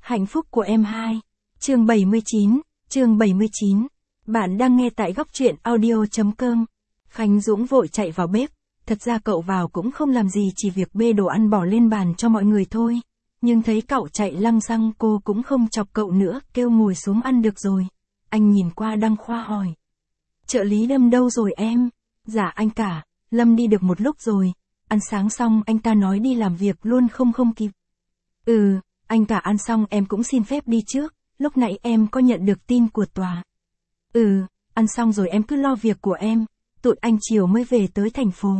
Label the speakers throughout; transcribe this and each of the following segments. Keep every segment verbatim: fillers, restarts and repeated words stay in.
Speaker 1: Hạnh phúc của em hai. Chương bảy mươi chín, chương bảy mươi chín. Bạn đang nghe tại góc truyện audio chấm com. Khánh Dũng vội chạy vào bếp, thật ra cậu vào cũng không làm gì, chỉ việc bê đồ ăn bỏ lên bàn cho mọi người thôi. Nhưng thấy cậu chạy lăng xăng, cô cũng không chọc cậu nữa, kêu ngồi xuống ăn được rồi. Anh nhìn qua Đăng Khoa hỏi. Trợ lý Lâm đâu rồi em? Dạ anh cả, Lâm đi được một lúc rồi. Ăn sáng xong anh ta nói đi làm việc luôn không không kịp. Ừ, anh cả ăn xong em cũng xin phép đi trước, lúc nãy em có nhận được tin của tòa. Ừ, ăn xong rồi em cứ lo việc của em, tụi anh chiều mới về tới thành phố.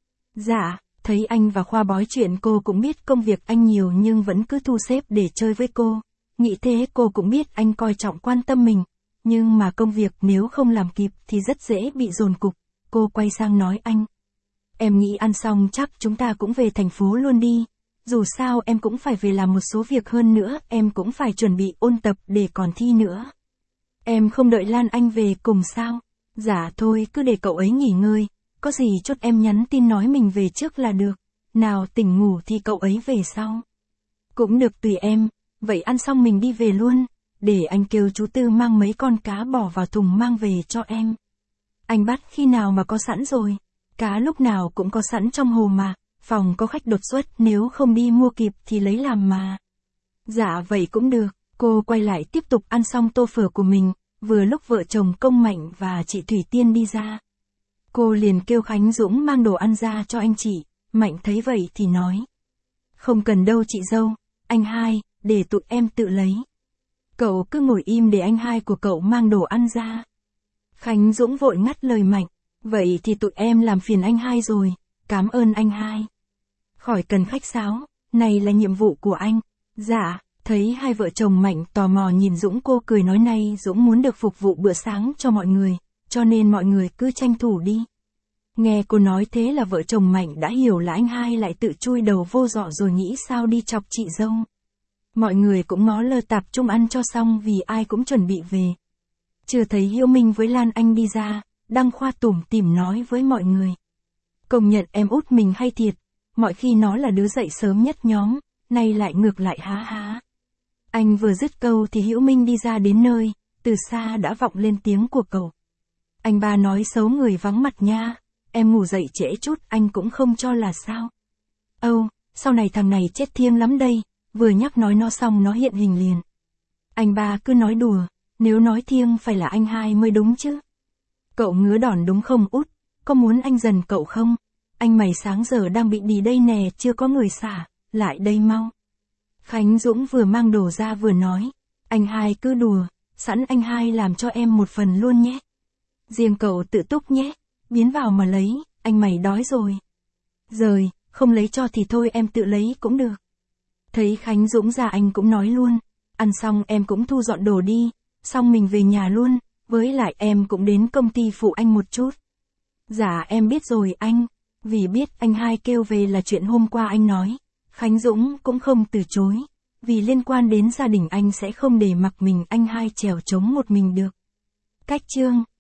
Speaker 1: Dạ, thấy anh và Khoa bói chuyện cô cũng biết công việc anh nhiều nhưng vẫn cứ thu xếp để chơi với cô. Nghĩ thế cô cũng biết anh coi trọng quan tâm mình, nhưng mà công việc nếu không làm kịp thì rất dễ bị dồn cục. Cô quay sang nói anh. Em nghĩ ăn xong chắc chúng ta cũng về thành phố luôn đi. Dù sao em cũng phải về làm một số việc hơn nữa, em cũng phải chuẩn bị ôn tập để còn thi nữa. Em không đợi Lan Anh về cùng sao? Dạ thôi, cứ để cậu ấy nghỉ ngơi, có gì chốt em nhắn tin nói mình về trước là được. Nào tỉnh ngủ thì cậu ấy về sau. Cũng được tùy em, vậy ăn xong mình đi về luôn, để anh kêu chú Tư mang mấy con cá bỏ vào thùng mang về cho em. Anh bắt khi nào mà có sẵn rồi? Cá lúc nào cũng có sẵn trong hồ mà, phòng có khách đột xuất, nếu không đi mua kịp thì lấy làm mà. Dạ vậy cũng được, cô quay lại tiếp tục ăn xong tô phở của mình, vừa lúc vợ chồng Công Mạnh và chị Thủy Tiên đi ra. Cô liền kêu Khánh Dũng mang đồ ăn ra cho anh chị, Mạnh thấy vậy thì nói. Không cần đâu chị dâu, anh hai, để tụi em tự lấy. Cậu cứ ngồi im để anh hai của cậu mang đồ ăn ra. Khánh Dũng vội ngắt lời Mạnh, vậy thì tụi em làm phiền anh hai rồi, cảm ơn anh hai. Khỏi cần khách sáo, này là nhiệm vụ của anh. Dạ, thấy hai vợ chồng Mạnh tò mò nhìn Dũng, cô cười nói nay Dũng muốn được phục vụ bữa sáng cho mọi người, cho nên mọi người cứ tranh thủ đi. Nghe cô nói thế là vợ chồng Mạnh đã hiểu là anh hai lại tự chui đầu vô giọ rồi nghĩ sao đi chọc chị dâu. Mọi người cũng ngó lơ tập trung ăn cho xong vì ai cũng chuẩn bị về. Chưa thấy Hiếu Minh với Lan Anh đi ra, Đăng Khoa tủm tỉm nói với mọi người. Công nhận em út mình hay thiệt, mọi khi nó là đứa dậy sớm nhất nhóm, nay lại ngược lại há há. Anh vừa dứt câu thì Hiếu Minh đi ra đến nơi, từ xa đã vọng lên tiếng của cậu. Anh ba nói xấu người vắng mặt nha, em ngủ dậy trễ chút anh cũng không cho là sao. Âu, sau này thằng này chết thiêng lắm đây, vừa nhắc nói nó xong nó hiện hình liền. Anh ba cứ nói đùa, nếu nói thiêng phải là anh hai mới đúng chứ. Cậu ngứa đòn đúng không út, có muốn anh dần cậu không? Anh mày sáng giờ đang bị đì đây nè, chưa có người xả, lại đây mau. Khánh Dũng vừa mang đồ ra vừa nói, anh hai cứ đùa, sẵn anh hai làm cho em một phần luôn nhé. Riêng cậu tự túc nhé, biến vào mà lấy, anh mày đói rồi. Rồi, không lấy cho thì thôi em tự lấy cũng được. Thấy Khánh Dũng ra anh cũng nói luôn, ăn xong em cũng thu dọn đồ đi, xong mình về nhà luôn, với lại em cũng đến công ty phụ anh một chút. Dạ em biết rồi anh, vì biết anh hai kêu về là chuyện hôm qua anh nói, Khánh Dũng cũng không từ chối, vì liên quan đến gia đình anh sẽ không để mặc mình anh hai trèo trống một mình được. Cách chương